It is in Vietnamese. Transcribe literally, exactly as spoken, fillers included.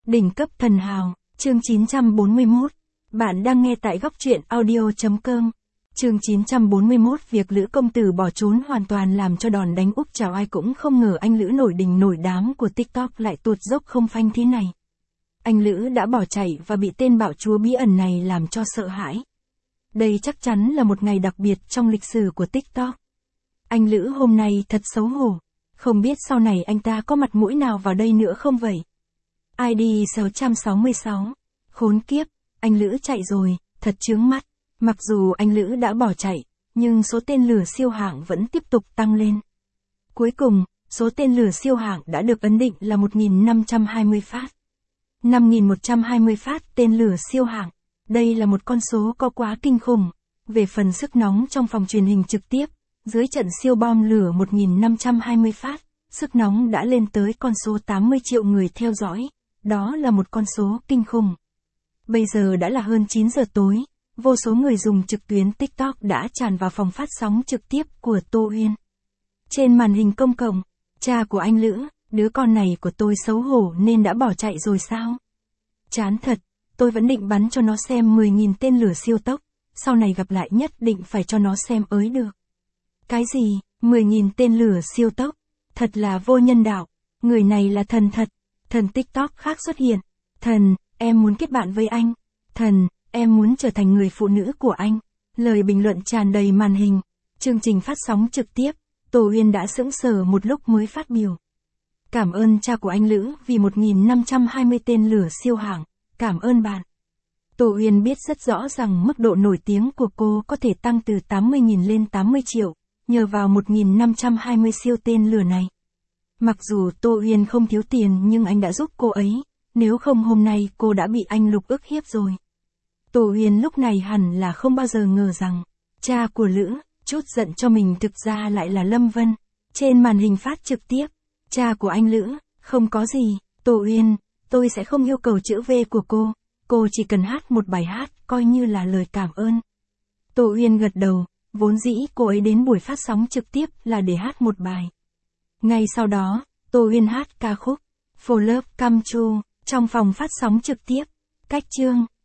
Đỉnh cấp thần hào, chương chín trăm bốn mươi mốt. Bạn đang nghe tại góc truyện audio.com. Chương chín trăm bốn mươi mốt. Việc Lữ công tử bỏ trốn hoàn toàn làm cho đòn đánh úp chào ai cũng không ngờ anh Lữ nổi đình nổi đám của TikTok lại tuột dốc không phanh thế này. Anh Lữ đã bỏ chạy và bị tên bạo chúa bí ẩn này làm cho sợ hãi. Đây chắc chắn là một ngày đặc biệt trong lịch sử của TikTok. Anh Lữ hôm nay thật xấu hổ. Không biết sau này anh ta có mặt mũi nào vào đây nữa không vậy? i đê sáu sáu sáu. Khốn kiếp, anh Lữ chạy rồi, thật chướng mắt. Mặc dù anh Lữ đã bỏ chạy, nhưng số tên lửa siêu hạng vẫn tiếp tục tăng lên. Cuối cùng, số tên lửa siêu hạng đã được ấn định là một nghìn năm trăm hai mươi phát. năm nghìn một trăm hai mươi phát tên lửa siêu hạng. Đây là một con số có quá kinh khủng. Về phần sức nóng trong phòng truyền hình trực tiếp, dưới trận siêu bom lửa một nghìn năm trăm hai mươi phát, sức nóng đã lên tới con số tám mươi triệu người theo dõi. Đó là một con số kinh khủng. Bây giờ đã là hơn chín giờ tối, vô số người dùng trực tuyến TikTok đã tràn vào phòng phát sóng trực tiếp của Tô Uyên. Trên màn hình công cộng, cha của anh Lữ, đứa con này của tôi xấu hổ nên đã bỏ chạy rồi sao? Chán thật, tôi vẫn định bắn cho nó xem mười nghìn tên lửa siêu tốc, sau này gặp lại nhất định phải cho nó xem ới được. Cái gì, mười nghìn tên lửa siêu tốc? Thật là vô nhân đạo, người này là thần thật. Thần TikTok khác xuất hiện. Thần, em muốn kết bạn với anh. Thần, em muốn trở thành người phụ nữ của anh. Lời bình luận tràn đầy màn hình. Chương trình phát sóng trực tiếp, Tô Uyên đã sững sờ một lúc mới phát biểu. Cảm ơn cha của anh Lữ vì một nghìn năm trăm hai mươi tên lửa siêu hạng. Cảm ơn bạn. Tô Uyên biết rất rõ rằng mức độ nổi tiếng của cô có thể tăng từ tám mươi nghìn lên tám mươi triệu, nhờ vào một nghìn năm trăm hai mươi siêu tên lửa này. Mặc dù Tô Uyên không thiếu tiền nhưng anh đã giúp cô ấy, nếu không hôm nay cô đã bị anh Lục ức hiếp rồi. Tô Uyên lúc này hẳn là không bao giờ ngờ rằng, cha của Lữ, chút giận cho mình thực ra lại là Lâm Vân. Trên màn hình phát trực tiếp, cha của anh Lữ, không có gì, Tô Uyên, tôi sẽ không yêu cầu chữ V của cô, cô chỉ cần hát một bài hát, coi như là lời cảm ơn. Tô Uyên gật đầu, vốn dĩ cô ấy đến buổi phát sóng trực tiếp là để hát một bài. Ngay sau đó, Tô Uyên hát ca khúc For Love Come True trong phòng phát sóng trực tiếp. Cách chương